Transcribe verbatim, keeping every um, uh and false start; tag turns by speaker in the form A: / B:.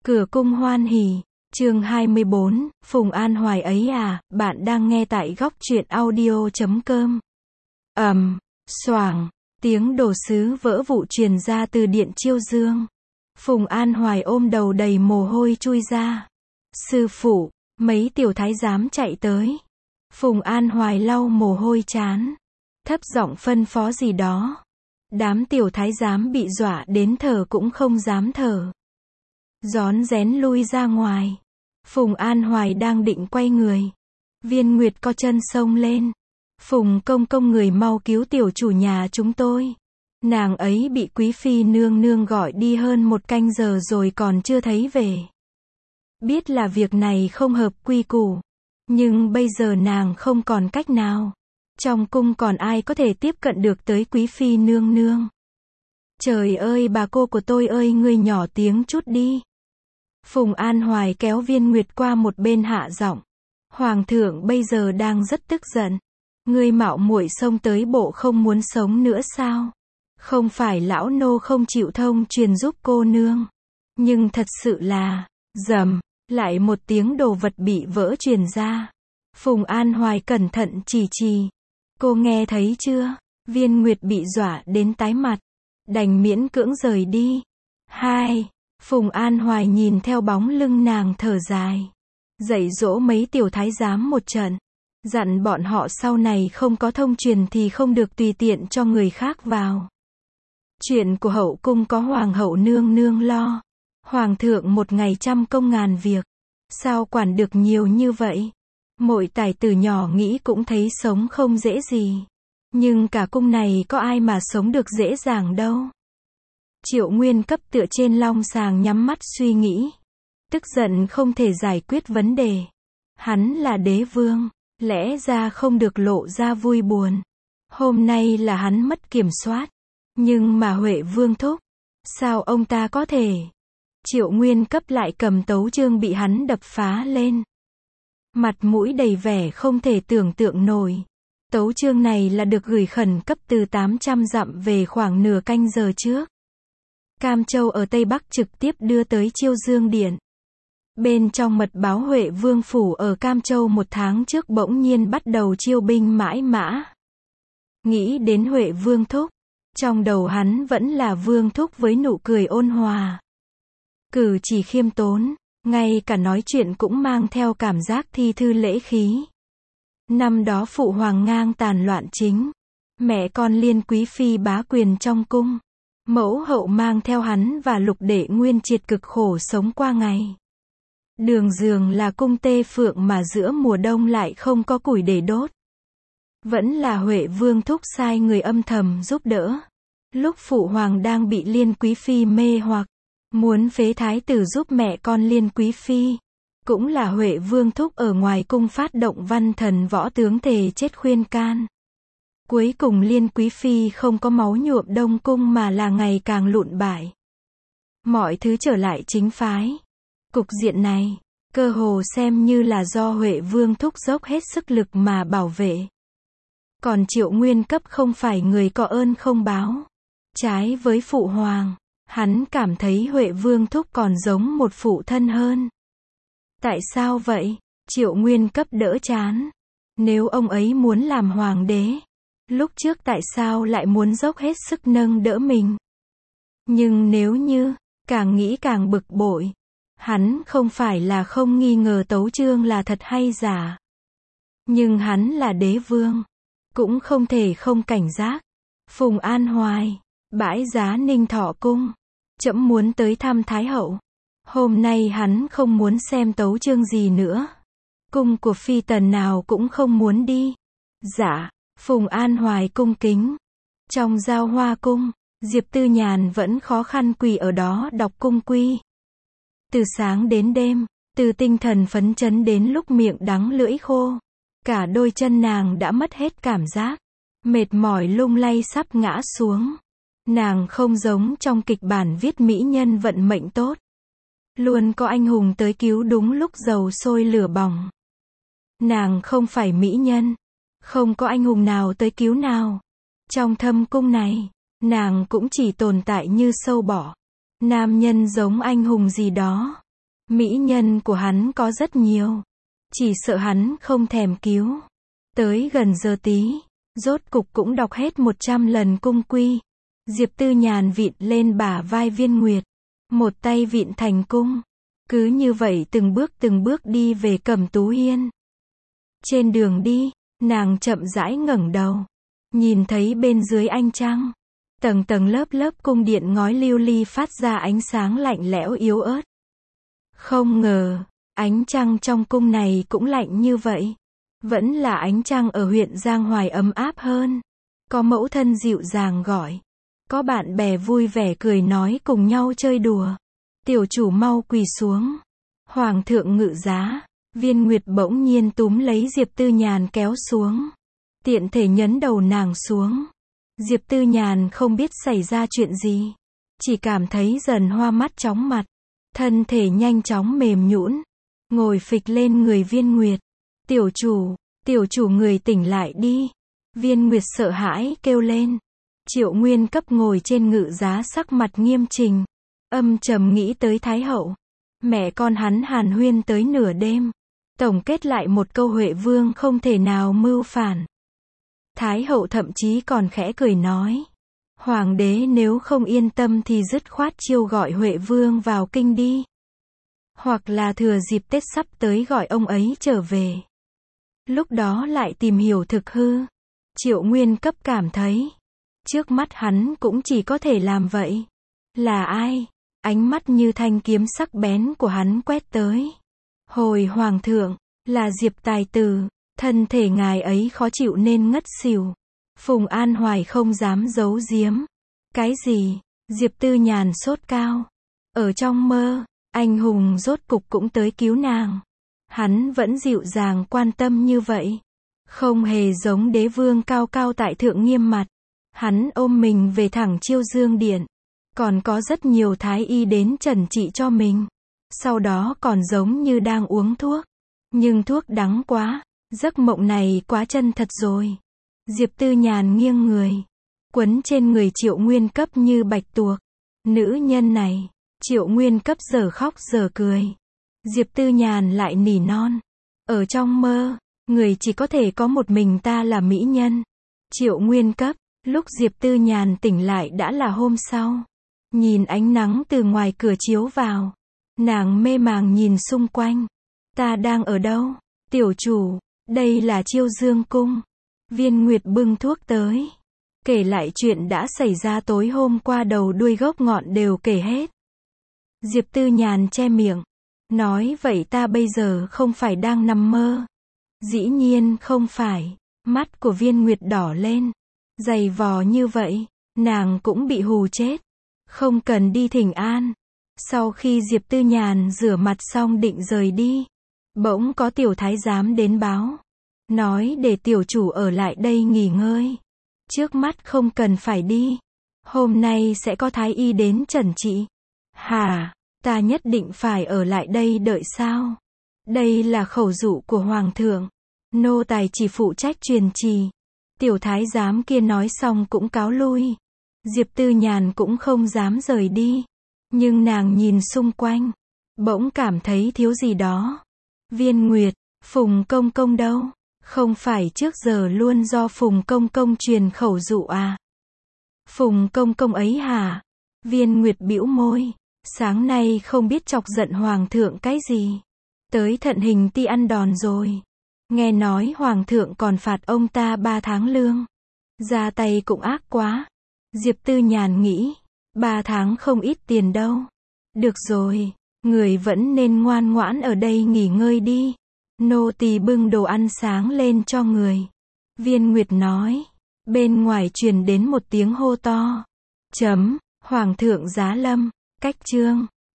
A: Cửa cung hoan hỉ, chương hai mươi bốn, Phùng An Hoài ấy à, bạn đang nghe tại góc truyện audio chấm com. Ầm, um, xoảng, tiếng đồ sứ vỡ vụn truyền ra từ điện chiêu dương. Phùng An Hoài ôm đầu đầy mồ hôi chui ra. Sư phụ, mấy tiểu thái giám chạy tới. Phùng An Hoài lau mồ hôi trán, thấp giọng phân phó gì đó. Đám tiểu thái giám bị dọa đến thở cũng không dám thở. Rón rén lui ra ngoài. Phùng An Hoài đang định quay người. Viên Nguyệt co chân xông lên. Phùng công công, người mau cứu tiểu chủ nhà chúng tôi. Nàng ấy bị quý phi nương nương gọi đi hơn một canh giờ rồi còn chưa thấy về. Biết là việc này không hợp quy củ, nhưng bây giờ nàng không còn cách nào. Trong cung còn ai có thể tiếp cận được tới quý phi nương nương. Trời ơi, bà cô của tôi ơi, ngươi nhỏ tiếng chút đi. Phùng An Hoài kéo Viên Nguyệt qua một bên hạ giọng. Hoàng thượng bây giờ đang rất tức giận. Ngươi mạo muội xông tới bộ không muốn sống nữa sao? Không phải lão nô không chịu thông truyền giúp cô nương. Nhưng thật sự là, rầm, lại một tiếng đồ vật bị vỡ truyền ra. Phùng An Hoài cẩn thận chỉ trì. Cô nghe thấy chưa? Viên Nguyệt bị dọa đến tái mặt, đành miễn cưỡng rời đi. Hai, Phùng An Hoài nhìn theo bóng lưng nàng thở dài. Dạy dỗ mấy tiểu thái giám một trận. Dặn bọn họ sau này không có thông truyền thì không được tùy tiện cho người khác vào. Chuyện của hậu cung có hoàng hậu nương nương lo. Hoàng thượng một ngày trăm công ngàn việc. Sao quản được nhiều như vậy? Mỗi tài tử nhỏ nghĩ cũng thấy sống không dễ gì. Nhưng cả cung này có ai mà sống được dễ dàng đâu. Triệu Nguyên Cấp tựa trên long sàng nhắm mắt suy nghĩ. Tức giận không thể giải quyết vấn đề. Hắn là đế vương, lẽ ra không được lộ ra vui buồn. Hôm nay là hắn mất kiểm soát. Nhưng mà Huệ Vương thúc, sao ông ta có thể? Triệu Nguyên Cấp lại cầm tấu chương bị hắn đập phá lên. Mặt mũi đầy vẻ không thể tưởng tượng nổi. Tấu chương này là được gửi khẩn cấp từ tám trăm dặm về khoảng nửa canh giờ trước. Cam Châu ở Tây Bắc trực tiếp đưa tới Chiêu Dương Điện. Bên trong mật báo Huệ Vương phủ ở Cam Châu một tháng trước bỗng nhiên bắt đầu chiêu binh mãi mã. Nghĩ đến Huệ Vương thúc, trong đầu hắn vẫn là Vương thúc với nụ cười ôn hòa. Cử chỉ khiêm tốn, ngay cả nói chuyện cũng mang theo cảm giác thi thư lễ khí. Năm đó phụ hoàng ngang tàn loạn chính, mẹ con Liên quý phi bá quyền trong cung. Mẫu hậu mang theo hắn và Lục Đệ Nguyên Triệt cực khổ sống qua ngày. Đường giường là cung tê phượng mà giữa mùa đông lại không có củi để đốt. Vẫn là Huệ Vương thúc sai người âm thầm giúp đỡ. Lúc phụ hoàng đang bị Liên quý phi mê hoặc, muốn phế thái tử giúp mẹ con Liên quý phi. Cũng là Huệ Vương thúc ở ngoài cung phát động văn thần võ tướng thề chết khuyên can. Cuối cùng Liên quý phi không có máu nhuộm đông cung mà là ngày càng lụn bại. Mọi thứ trở lại chính phái. Cục diện này, cơ hồ xem như là do Huệ Vương thúc dốc hết sức lực mà bảo vệ. Còn Triệu Nguyên Cấp không phải người có ơn không báo. Trái với phụ hoàng, hắn cảm thấy Huệ Vương thúc còn giống một phụ thân hơn. Tại sao vậy? Triệu Nguyên Cấp đỡ chán. Nếu ông ấy muốn làm hoàng đế, lúc trước tại sao lại muốn dốc hết sức nâng đỡ mình? Nhưng nếu như, càng nghĩ càng bực bội. Hắn không phải là không nghi ngờ tấu chương là thật hay giả. Nhưng hắn là đế vương, cũng không thể không cảnh giác. Phùng An Hoài, bãi giá Ninh Thọ cung. Trẫm muốn tới thăm Thái hậu. Hôm nay hắn không muốn xem tấu chương gì nữa. Cung của phi tần nào cũng không muốn đi. Dạ, Phùng An Hoài cung kính. Trong Giao Hoa cung, Diệp Tư Nhàn vẫn khó khăn quỳ ở đó đọc cung quy. Từ sáng đến đêm, từ tinh thần phấn chấn đến lúc miệng đắng lưỡi khô. Cả đôi chân nàng đã mất hết cảm giác. Mệt mỏi lung lay sắp ngã xuống. Nàng không giống trong kịch bản viết mỹ nhân vận mệnh tốt. Luôn có anh hùng tới cứu đúng lúc dầu sôi lửa bỏng. Nàng không phải mỹ nhân. Không có anh hùng nào tới cứu nào. Trong thâm cung này, nàng cũng chỉ tồn tại như sâu bọ. Nam nhân giống anh hùng gì đó, Mỹ nhân của hắn có rất nhiều. Chỉ sợ hắn không thèm cứu. Tới gần giờ tí, rốt cục cũng đọc hết một trăm lần cung quy. Diệp Tư Nhàn vịn lên bả vai Viên Nguyệt. Một tay vịn thành cung. Cứ như vậy từng bước từng bước đi về Cẩm Tú Hiên. Trên đường đi, nàng chậm rãi ngẩng đầu. Nhìn thấy bên dưới ánh trăng. Tầng tầng lớp lớp cung điện ngói lưu ly phát ra ánh sáng lạnh lẽo yếu ớt. Không ngờ, ánh trăng trong cung này cũng lạnh như vậy. Vẫn là ánh trăng ở huyện Giang Hoài ấm áp hơn. Có mẫu thân dịu dàng gọi. Có bạn bè vui vẻ cười nói cùng nhau chơi đùa. Tiểu chủ mau quỳ xuống. Hoàng thượng ngự giá. Viên Nguyệt bỗng nhiên túm lấy Diệp Tư Nhàn kéo xuống. Tiện thể nhấn đầu nàng xuống. Diệp Tư Nhàn không biết xảy ra chuyện gì. Chỉ cảm thấy dần hoa mắt chóng mặt. Thân thể nhanh chóng mềm nhũn. Ngồi phịch lên người Viên Nguyệt. Tiểu chủ, tiểu chủ người tỉnh lại đi. Viên Nguyệt sợ hãi kêu lên. Triệu Nguyên Cấp ngồi trên ngự giá sắc mặt nghiêm trình. Âm trầm nghĩ tới Thái hậu. Mẹ con hắn hàn huyên tới nửa đêm. Tổng kết lại một câu Huệ Vương không thể nào mưu phản. Thái hậu thậm chí còn khẽ cười nói. Hoàng đế nếu không yên tâm thì dứt khoát chiêu gọi Huệ Vương vào kinh đi. Hoặc là thừa dịp Tết sắp tới gọi ông ấy trở về. Lúc đó lại tìm hiểu thực hư. Triệu Nguyên Cấp cảm thấy. Trước mắt hắn cũng chỉ có thể làm vậy. Là ai? Ánh mắt như thanh kiếm sắc bén của hắn quét tới. Hồi hoàng thượng, là Diệp tài tử. Thân thể ngài ấy khó chịu nên ngất xỉu. Phùng An Hoài không dám giấu giếm. Cái gì? Diệp Tư Nhàn sốt cao. Ở trong mơ, anh hùng rốt cục cũng tới cứu nàng. Hắn vẫn dịu dàng quan tâm như vậy. Không hề giống đế vương cao cao tại thượng nghiêm mặt. Hắn ôm mình về thẳng Chiêu Dương Điện. Còn có rất nhiều thái y đến trần trị cho mình. Sau đó còn giống như đang uống thuốc. Nhưng thuốc đắng quá. Giấc mộng này quá chân thật rồi. Diệp Tư Nhàn nghiêng người. Quấn trên người Triệu Nguyên Cấp như bạch tuộc. Nữ nhân này. Triệu Nguyên Cấp giờ khóc giờ cười. Diệp Tư Nhàn lại nỉ non. Ở trong mơ, người chỉ có thể có một mình ta là mỹ nhân. Triệu Nguyên Cấp. Lúc Diệp Tư Nhàn tỉnh lại đã là hôm sau. Nhìn ánh nắng từ ngoài cửa chiếu vào. Nàng mê màng nhìn xung quanh. Ta đang ở đâu? Tiểu chủ, đây là Chiêu Dương Cung. Viên Nguyệt bưng thuốc tới. Kể lại chuyện đã xảy ra tối hôm qua đầu đuôi gốc ngọn đều kể hết. Diệp Tư Nhàn che miệng. Nói vậy ta bây giờ không phải đang nằm mơ. Dĩ nhiên không phải. Mắt của Viên Nguyệt đỏ lên. Dày vò như vậy, nàng cũng bị hù chết. Không cần đi thỉnh an. Sau khi Diệp Tư Nhàn rửa mặt xong định rời đi. Bỗng có tiểu thái giám đến báo. Nói để tiểu chủ ở lại đây nghỉ ngơi. Trước mắt không cần phải đi. Hôm nay sẽ có thái y đến trần trị. Hả? Ta nhất định phải ở lại đây đợi sao? Đây là khẩu dụ của hoàng thượng. Nô tài chỉ phụ trách truyền trì. Tiểu thái giám kia nói xong cũng cáo lui. Diệp Tư Nhàn cũng không dám rời đi. Nhưng nàng nhìn xung quanh. Bỗng cảm thấy thiếu gì đó. Viên Nguyệt, Phùng Công Công đâu? Không phải trước giờ luôn do Phùng Công Công truyền khẩu dụ à? Phùng Công Công ấy hả? Viên Nguyệt bĩu môi. Sáng nay không biết chọc giận hoàng thượng cái gì. Tới thận hình ti ăn đòn rồi. Nghe nói hoàng thượng còn phạt ông ta ba tháng lương. Ra tay cũng ác quá. Diệp Tư Nhàn nghĩ. Ba tháng không ít tiền đâu. Được rồi. Người vẫn nên ngoan ngoãn ở đây nghỉ ngơi đi. Nô tỳ bưng đồ ăn sáng lên cho người. Viên Nguyệt nói. Bên ngoài truyền đến một tiếng hô to. Chấm. Hoàng thượng giá lâm. Cách chương.